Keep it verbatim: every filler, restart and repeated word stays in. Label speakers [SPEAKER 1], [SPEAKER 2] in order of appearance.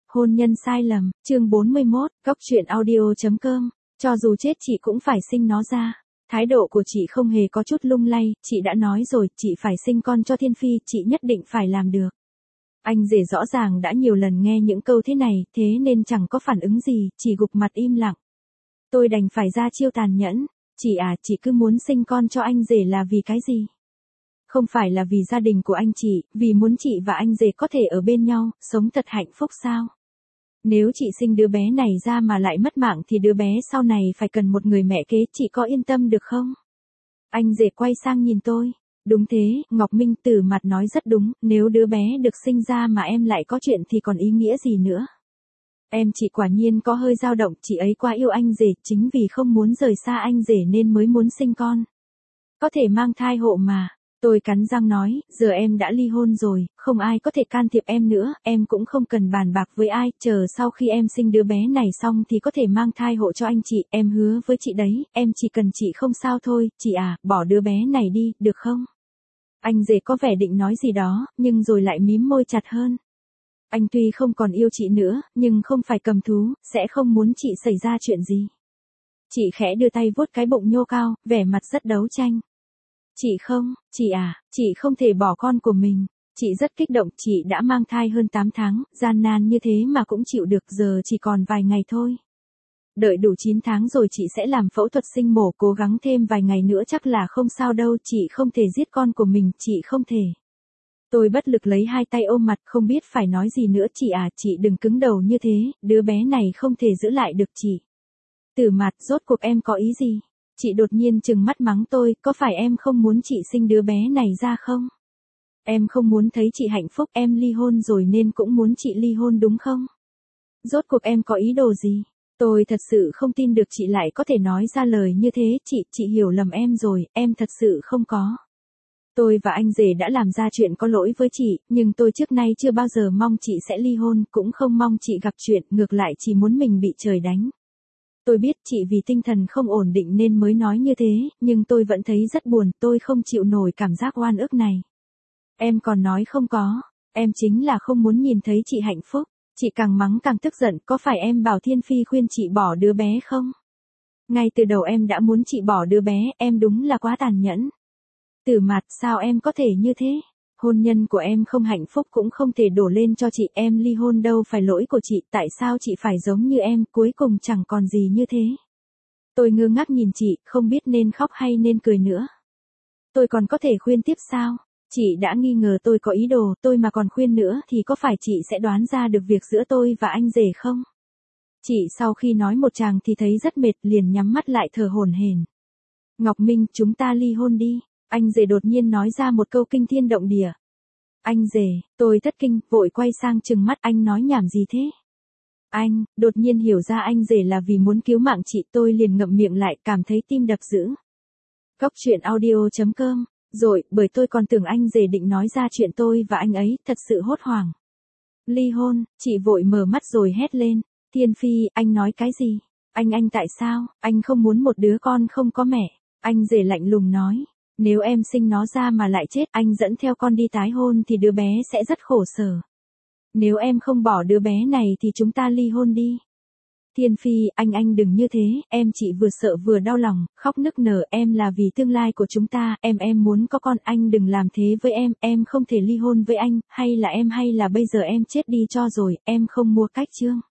[SPEAKER 1] Hôn nhân sai lầm, chương bốn mươi mốt, góc truyện audio chấm com. Cho dù chết chị cũng phải sinh nó ra. Thái độ của chị không hề có chút lung lay, chị đã nói rồi, chị phải sinh con cho Thiên Phi, chị nhất định phải làm được. Anh rể rõ ràng đã nhiều lần nghe những câu thế này, thế nên chẳng có phản ứng gì, chỉ gục mặt im lặng. Tôi đành phải ra chiêu tàn nhẫn. Chị à, chị cứ muốn sinh con cho anh rể là vì cái gì? Không phải là vì gia đình của anh chị, vì muốn chị và anh rể có thể ở bên nhau, sống thật hạnh phúc sao? Nếu chị sinh đứa bé này ra mà lại mất mạng thì đứa bé sau này phải cần một người mẹ kế, chị có yên tâm được không? Anh rể quay sang nhìn tôi. Đúng thế, Ngọc Minh Tử mặt nói rất đúng, nếu đứa bé được sinh ra mà em lại có chuyện thì còn ý nghĩa gì nữa? Em chị quả nhiên có hơi dao động, chị ấy quá yêu anh rể, chính vì không muốn rời xa anh rể nên mới muốn sinh con. Có thể mang thai hộ mà. Tôi cắn răng nói, giờ em đã ly hôn rồi, không ai có thể can thiệp em nữa, em cũng không cần bàn bạc với ai, chờ sau khi em sinh đứa bé này xong thì có thể mang thai hộ cho anh chị, em hứa với chị đấy, em chỉ cần chị không sao thôi, chị à, bỏ đứa bé này đi, được không? Anh rể có vẻ định nói gì đó, nhưng rồi lại mím môi chặt hơn. Anh tuy không còn yêu chị nữa, nhưng không phải cầm thú, sẽ không muốn chị xảy ra chuyện gì. Chị khẽ đưa tay vuốt cái bụng nhô cao, vẻ mặt rất đấu tranh. Chị không, chị à, chị không thể bỏ con của mình. Chị rất kích động, chị đã mang thai hơn tám tháng, gian nan như thế mà cũng chịu được, giờ chỉ còn vài ngày thôi. Đợi đủ chín tháng rồi chị sẽ làm phẫu thuật sinh mổ, cố gắng thêm vài ngày nữa chắc là không sao đâu, chị không thể giết con của mình, chị không thể. Tôi bất lực lấy hai tay ôm mặt, không biết phải nói gì nữa. Chị à, chị đừng cứng đầu như thế, đứa bé này không thể giữ lại được chị. Tử Mạt, rốt cuộc em có ý gì? Chị đột nhiên trừng mắt mắng tôi, có phải em không muốn chị sinh đứa bé này ra không? Em không muốn thấy chị hạnh phúc, em ly hôn rồi nên cũng muốn chị ly hôn đúng không? Rốt cuộc em có ý đồ gì? Tôi thật sự không tin được chị lại có thể nói ra lời như thế, chị, chị hiểu lầm em rồi, em thật sự không có. Tôi và anh rể đã làm ra chuyện có lỗi với chị, nhưng tôi trước nay chưa bao giờ mong chị sẽ ly hôn, cũng không mong chị gặp chuyện, ngược lại chỉ muốn mình bị trời đánh. Tôi biết chị vì tinh thần không ổn định nên mới nói như thế, nhưng tôi vẫn thấy rất buồn, tôi không chịu nổi cảm giác oan ức này. Em còn nói không có, em chính là không muốn nhìn thấy chị hạnh phúc. Chị càng mắng càng tức giận, có phải em bảo Thiên Phi khuyên chị bỏ đứa bé không? Ngay từ đầu em đã muốn chị bỏ đứa bé, em đúng là quá tàn nhẫn. Tử Mạt, sao em có thể như thế? Hôn nhân của em không hạnh phúc cũng không thể đổ lên cho chị, em ly hôn đâu phải lỗi của chị, tại sao chị phải giống như em, cuối cùng chẳng còn gì như thế. Tôi ngơ ngác nhìn chị, không biết nên khóc hay nên cười nữa. Tôi còn có thể khuyên tiếp sao? Chị đã nghi ngờ tôi có ý đồ, tôi mà còn khuyên nữa thì có phải chị sẽ đoán ra được việc giữa tôi và anh rể không? Chị sau khi nói một tràng thì thấy rất mệt, liền nhắm mắt lại thở hổn hển. Ngọc Minh, chúng ta ly hôn đi. Anh rể đột nhiên nói ra một câu kinh thiên động địa. Anh rể, tôi thất kinh, vội quay sang trừng mắt, anh nói nhảm gì thế? Anh, đột nhiên hiểu ra anh rể là vì muốn cứu mạng chị, tôi liền ngậm miệng lại, cảm thấy tim đập dữ. Góc truyện audio chấm com, rồi, bởi tôi còn tưởng anh rể định nói ra chuyện tôi và anh ấy, thật sự hốt hoảng. Ly hôn, chị vội mở mắt rồi hét lên. Thiên Phi, anh nói cái gì? Anh anh tại sao, anh không muốn một đứa con không có mẹ? Anh rể lạnh lùng nói. Nếu em sinh nó ra mà lại chết, anh dẫn theo con đi tái hôn thì đứa bé sẽ rất khổ sở. Nếu em không bỏ đứa bé này thì chúng ta ly hôn đi. Thiên Phi, anh anh đừng như thế, em chị vừa sợ vừa đau lòng, khóc nức nở, em là vì tương lai của chúng ta, em em muốn có con, anh đừng làm thế với em, em không thể ly hôn với anh, hay là em hay là bây giờ em chết đi cho rồi, em không mua cách chương.